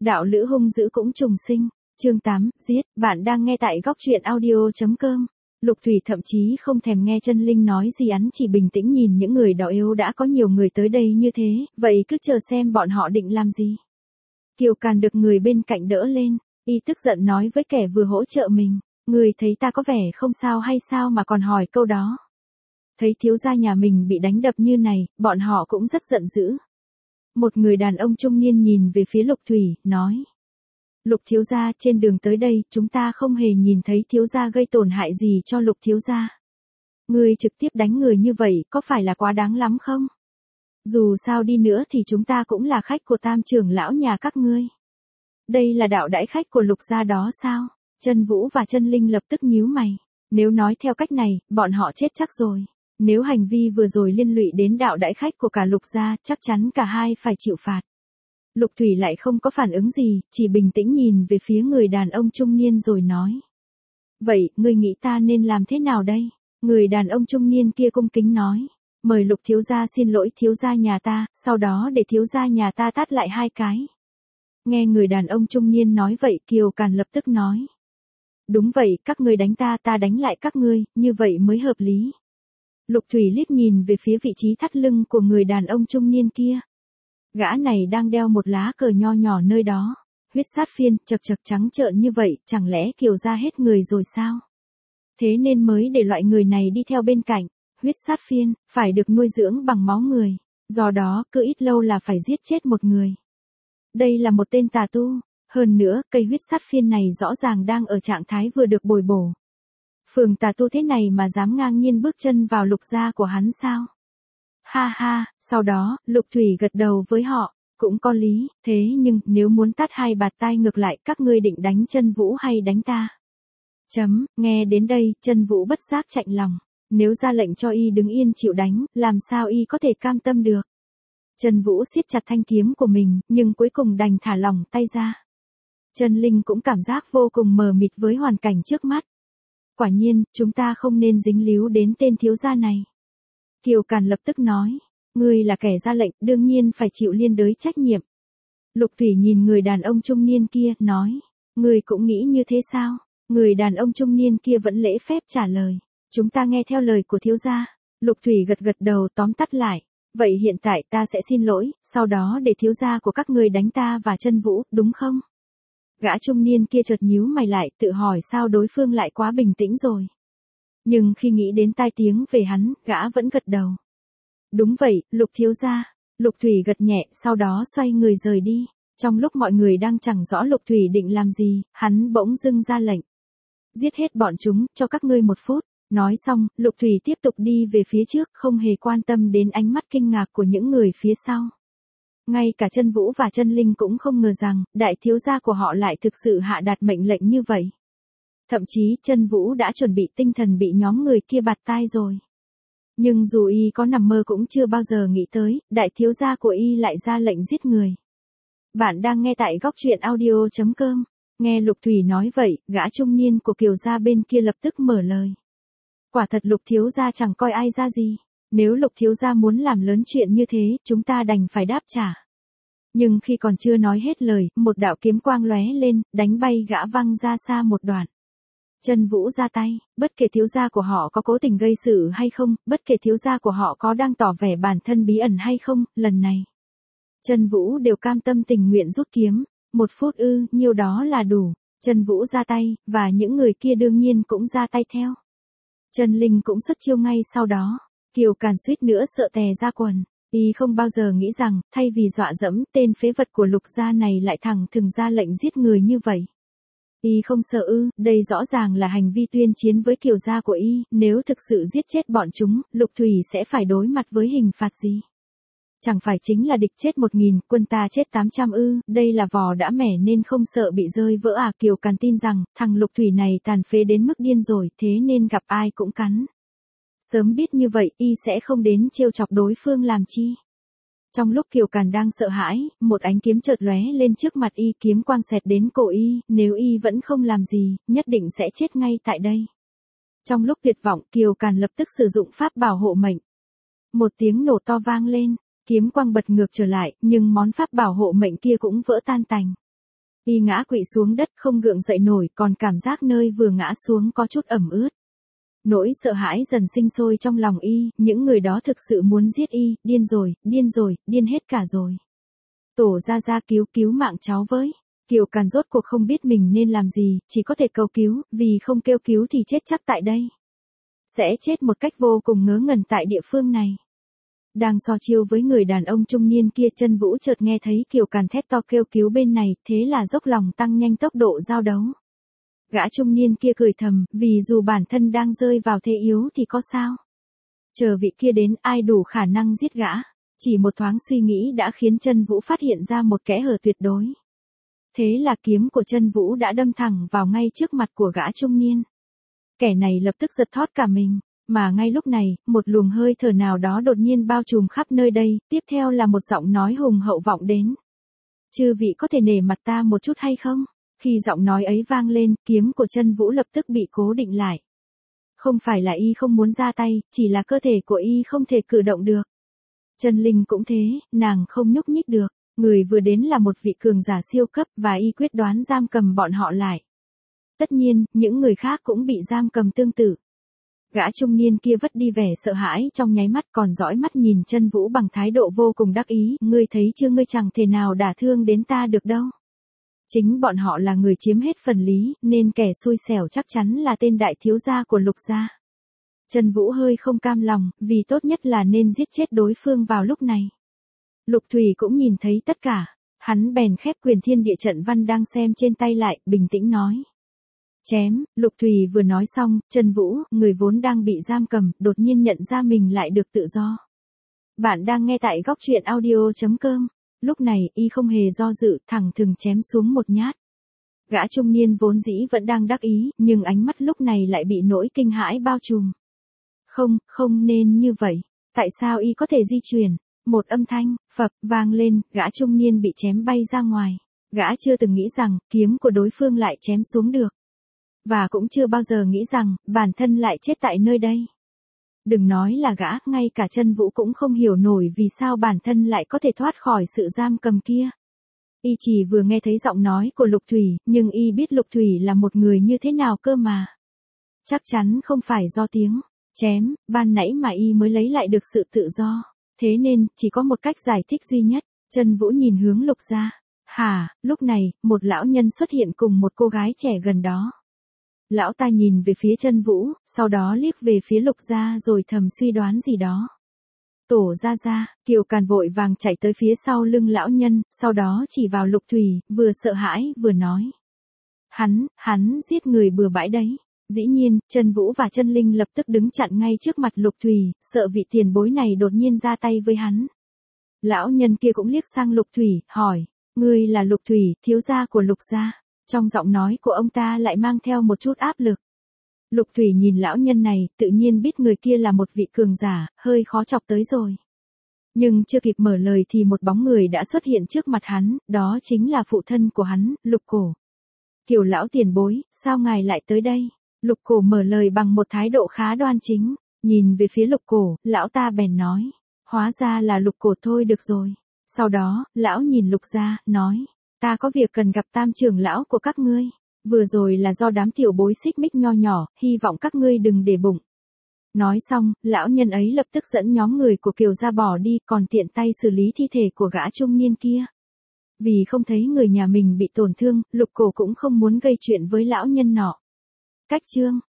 Đạo lữ hung dữ cũng trùng sinh. Chương 8, giết, bạn đang nghe tại góc truyện audio.com. Lục Thủy thậm chí không thèm nghe Chân Linh nói gì, hắn chỉ bình tĩnh nhìn những người đó. Yếu đã có nhiều người tới đây như thế, vậy cứ chờ xem bọn họ định làm gì. Kiều Càn được người bên cạnh đỡ lên, y tức giận nói với kẻ vừa hỗ trợ mình, người thấy ta có vẻ không sao hay sao mà còn hỏi câu đó. Thấy thiếu gia nhà mình bị đánh đập như này, bọn họ cũng rất giận dữ. Một người đàn ông trung niên nhìn về phía Lục Thủy, nói. Lục thiếu gia, trên đường tới đây, chúng ta không hề nhìn thấy thiếu gia gây tổn hại gì cho Lục thiếu gia. Ngươi trực tiếp đánh người như vậy, có phải là quá đáng lắm không? Dù sao đi nữa thì chúng ta cũng là khách của Tam trưởng lão nhà các ngươi. Đây là đạo đãi khách của Lục gia đó sao? Chân Vũ và Chân Linh lập tức nhíu mày. Nếu nói theo cách này, bọn họ chết chắc rồi. Nếu hành vi vừa rồi liên lụy đến đạo đãi khách của cả Lục gia, chắc chắn cả hai phải chịu phạt. Lục Thủy lại không có phản ứng gì, chỉ bình tĩnh nhìn về phía người đàn ông trung niên rồi nói. Vậy, ngươi nghĩ ta nên làm thế nào đây? Người đàn ông trung niên kia cung kính nói. Mời Lục thiếu gia xin lỗi thiếu gia nhà ta, sau đó để thiếu gia nhà ta tát lại 2 cái. Nghe người đàn ông trung niên nói vậy, Kiều Càn lập tức nói. Đúng vậy, các ngươi đánh ta, ta đánh lại các ngươi, như vậy mới hợp lý. Lục Thủy liếc nhìn về phía vị trí thắt lưng của người đàn ông trung niên kia. Gã này đang đeo một lá cờ nho nhỏ nơi đó. Huyết sát phiên, chật chật trắng trợn như vậy, chẳng lẽ Kiều gia hết người rồi sao? Thế nên mới để loại người này đi theo bên cạnh. Huyết sát phiên, phải được nuôi dưỡng bằng máu người. Do đó, cứ ít lâu là phải giết chết một người. Đây là một tên tà tu. Hơn nữa, cây huyết sát phiên này rõ ràng đang ở trạng thái vừa được bồi bổ. Phường tà tu thế này mà dám ngang nhiên bước chân vào Lục gia của hắn sao? Ha ha, sau đó, Lục Thủy gật đầu với họ, cũng có lý, thế nhưng, nếu muốn tát 2 bạt tai ngược lại, các ngươi định đánh Chân Vũ hay đánh ta? Nghe đến đây, Chân Vũ bất giác chạnh lòng, nếu ra lệnh cho y đứng yên chịu đánh, làm sao y có thể cam tâm được? Chân Vũ siết chặt thanh kiếm của mình, nhưng cuối cùng đành thả lỏng tay ra. Chân Linh cũng cảm giác vô cùng mờ mịt với hoàn cảnh trước mắt. Quả nhiên, chúng ta không nên dính líu đến tên thiếu gia này. Kiều Càn lập tức nói, ngươi là kẻ ra lệnh, đương nhiên phải chịu liên đới trách nhiệm. Lục Thủy nhìn người đàn ông trung niên kia, nói, ngươi cũng nghĩ như thế sao? Người đàn ông trung niên kia vẫn lễ phép trả lời, chúng ta nghe theo lời của thiếu gia. Lục Thủy gật gật đầu tóm tắt lại, vậy hiện tại ta sẽ xin lỗi, sau đó để thiếu gia của các ngươi đánh ta và Chân Vũ, đúng không? Gã trung niên kia chợt nhíu mày lại, tự hỏi sao đối phương lại quá bình tĩnh rồi. Nhưng khi nghĩ đến tai tiếng về hắn, gã vẫn gật đầu. Đúng vậy, Lục thiếu gia. Lục Thủy gật nhẹ, sau đó xoay người rời đi. Trong lúc mọi người đang chẳng rõ Lục Thủy định làm gì, hắn bỗng dưng ra lệnh. Giết hết bọn chúng, cho các ngươi 1 phút. Nói xong, Lục Thủy tiếp tục đi về phía trước, không hề quan tâm đến ánh mắt kinh ngạc của những người phía sau. Ngay cả Chân Vũ và Chân Linh cũng không ngờ rằng, đại thiếu gia của họ lại thực sự hạ đạt mệnh lệnh như vậy. Thậm chí, Chân Vũ đã chuẩn bị tinh thần bị nhóm người kia bạt tai rồi. Nhưng dù y có nằm mơ cũng chưa bao giờ nghĩ tới, đại thiếu gia của y lại ra lệnh giết người. Bạn đang nghe tại góc truyện audio.com. Nghe Lục Thủy nói vậy, gã trung niên của Kiều gia bên kia lập tức mở lời. Quả thật Lục thiếu gia chẳng coi ai ra gì. Nếu Lục thiếu gia muốn làm lớn chuyện như thế, chúng ta đành phải đáp trả. Nhưng khi còn chưa nói hết lời, một đạo kiếm quang lóe lên, đánh bay gã văng ra xa một đoạn. Chân Vũ ra tay, bất kể thiếu gia của họ có cố tình gây sự hay không, bất kể thiếu gia của họ có đang tỏ vẻ bản thân bí ẩn hay không, lần này. Chân Vũ đều cam tâm tình nguyện rút kiếm, 1 phút nhiêu đó là đủ. Chân Vũ ra tay, và những người kia đương nhiên cũng ra tay theo. Chân Linh cũng xuất chiêu ngay sau đó. Kiều Càn suýt nữa sợ tè ra quần. Y không bao giờ nghĩ rằng, thay vì dọa dẫm, tên phế vật của Lục gia này lại thẳng thừng ra lệnh giết người như vậy. Y không sợ đây rõ ràng là hành vi tuyên chiến với Kiều gia của Y, nếu thực sự giết chết bọn chúng, Lục Thủy sẽ phải đối mặt với hình phạt gì? Chẳng phải chính là địch chết 1000, quân ta chết 800 đây là vò đã mẻ nên không sợ bị rơi vỡ à? Kiều Càn tin rằng, thằng Lục Thủy này tàn phế đến mức điên rồi, thế nên gặp ai cũng cắn. Sớm biết như vậy, y sẽ không đến trêu chọc đối phương làm chi. Trong lúc Kiều Càn đang sợ hãi, một ánh kiếm chợt lóe lên trước mặt y, kiếm quang xẹt đến cổ y, nếu y vẫn không làm gì, nhất định sẽ chết ngay tại đây. Trong lúc tuyệt vọng, Kiều Càn lập tức sử dụng pháp bảo hộ mệnh. Một tiếng nổ to vang lên, kiếm quang bật ngược trở lại, nhưng món pháp bảo hộ mệnh kia cũng vỡ tan tành. Y ngã quỵ xuống đất không gượng dậy nổi, còn cảm giác nơi vừa ngã xuống có chút ẩm ướt. Nỗi sợ hãi dần sinh sôi trong lòng y, những người đó thực sự muốn giết y, điên rồi, điên hết cả rồi. Tổ ra cứu mạng cháu với. Kiều Càn rốt cuộc không biết mình nên làm gì, chỉ có thể cầu cứu, vì không kêu cứu thì chết chắc tại đây. Sẽ chết một cách vô cùng ngớ ngẩn tại địa phương này. Đang so chiêu với người đàn ông trung niên kia, Chân Vũ chợt nghe thấy Kiều Càn thét to kêu cứu bên này, thế là dốc lòng tăng nhanh tốc độ giao đấu. Gã trung niên kia cười thầm, vì dù bản thân đang rơi vào thế yếu thì có sao. Chờ vị kia đến, ai đủ khả năng giết gã. Chỉ một thoáng suy nghĩ đã khiến Chân Vũ phát hiện ra một kẽ hở tuyệt đối. Thế là kiếm của Chân Vũ đã đâm thẳng vào ngay trước mặt của gã trung niên. Kẻ này lập tức giật thót cả mình, mà ngay lúc này, một luồng hơi thở nào đó đột nhiên bao trùm khắp nơi đây, tiếp theo là một giọng nói hùng hậu vọng đến. Chư vị có thể nể mặt ta một chút hay không? Khi giọng nói ấy vang lên, kiếm của Chân Vũ lập tức bị cố định lại. Không phải là y không muốn ra tay, chỉ là cơ thể của y không thể cử động được. Chân Linh cũng thế, nàng không nhúc nhích được. Người vừa đến là một vị cường giả siêu cấp và y quyết đoán giam cầm bọn họ lại. Tất nhiên, những người khác cũng bị giam cầm tương tự. Gã trung niên kia vất đi vẻ sợ hãi trong nháy mắt, còn dõi mắt nhìn Chân Vũ bằng thái độ vô cùng đắc ý. Ngươi thấy chưa, ngươi chẳng thể nào đả thương đến ta được đâu. Chính bọn họ là người chiếm hết phần lý, nên kẻ xui xẻo chắc chắn là tên đại thiếu gia của Lục gia. Chân Vũ hơi không cam lòng, vì tốt nhất là nên giết chết đối phương vào lúc này. Lục Thủy cũng nhìn thấy tất cả, hắn bèn khép quyền thiên địa trận văn đang xem trên tay lại, bình tĩnh nói. Chém. Lục Thủy vừa nói xong, Chân Vũ, người vốn đang bị giam cầm, đột nhiên nhận ra mình lại được tự do. Bạn đang nghe tại góc truyện audio.com. Lúc này, y không hề do dự, thẳng thừng chém xuống một nhát. Gã trung niên vốn dĩ vẫn đang đắc ý, nhưng ánh mắt lúc này lại bị nỗi kinh hãi bao trùm. Không nên như vậy. Tại sao y có thể di chuyển? Một âm thanh, phập, vang lên, gã trung niên bị chém bay ra ngoài. Gã chưa từng nghĩ rằng, kiếm của đối phương lại chém xuống được. Và cũng chưa bao giờ nghĩ rằng, bản thân lại chết tại nơi đây. Đừng nói là gã, ngay cả Chân Vũ cũng không hiểu nổi vì sao bản thân lại có thể thoát khỏi sự giam cầm kia. Y chỉ vừa nghe thấy giọng nói của Lục Thủy, nhưng y biết Lục Thủy là một người như thế nào cơ mà. Chắc chắn không phải do tiếng chém, ban nãy mà y mới lấy lại được sự tự do. Thế nên, chỉ có một cách giải thích duy nhất. Chân Vũ nhìn hướng Lục gia. Hả, lúc này, một lão nhân xuất hiện cùng một cô gái trẻ gần đó. Lão ta nhìn về phía Chân Vũ, sau đó liếc về phía Lục gia rồi thầm suy đoán gì đó. Tổ ra, Kiều Càn vội vàng chạy tới phía sau lưng lão nhân, sau đó chỉ vào Lục Thủy, vừa sợ hãi, vừa nói. Hắn giết người bừa bãi đấy. Dĩ nhiên, Chân Vũ và Chân Linh lập tức đứng chặn ngay trước mặt Lục Thủy, sợ vị tiền bối này đột nhiên ra tay với hắn. Lão nhân kia cũng liếc sang Lục Thủy, hỏi, ngươi là Lục Thủy, thiếu gia của Lục gia. Trong giọng nói của ông ta lại mang theo một chút áp lực. Lục Thủy nhìn lão nhân này, tự nhiên biết người kia là một vị cường giả, hơi khó chọc tới rồi. Nhưng chưa kịp mở lời thì một bóng người đã xuất hiện trước mặt hắn, đó chính là phụ thân của hắn, Lục Cổ. Kiều lão tiền bối, sao ngài lại tới đây? Lục Cổ mở lời bằng một thái độ khá đoan chính, nhìn về phía Lục Cổ, lão ta bèn nói, hóa ra là Lục Cổ thôi, được rồi. Sau đó, lão nhìn Lục gia, nói, ta có việc cần gặp Tam trưởng lão của các ngươi. Vừa rồi là do đám tiểu bối xích mích nho nhỏ, hy vọng các ngươi đừng để bụng. Nói xong, lão nhân ấy lập tức dẫn nhóm người của Kiều gia bỏ đi, còn tiện tay xử lý thi thể của gã trung niên kia. Vì không thấy người nhà mình bị tổn thương, Lục Cổ cũng không muốn gây chuyện với lão nhân nọ. Cách chương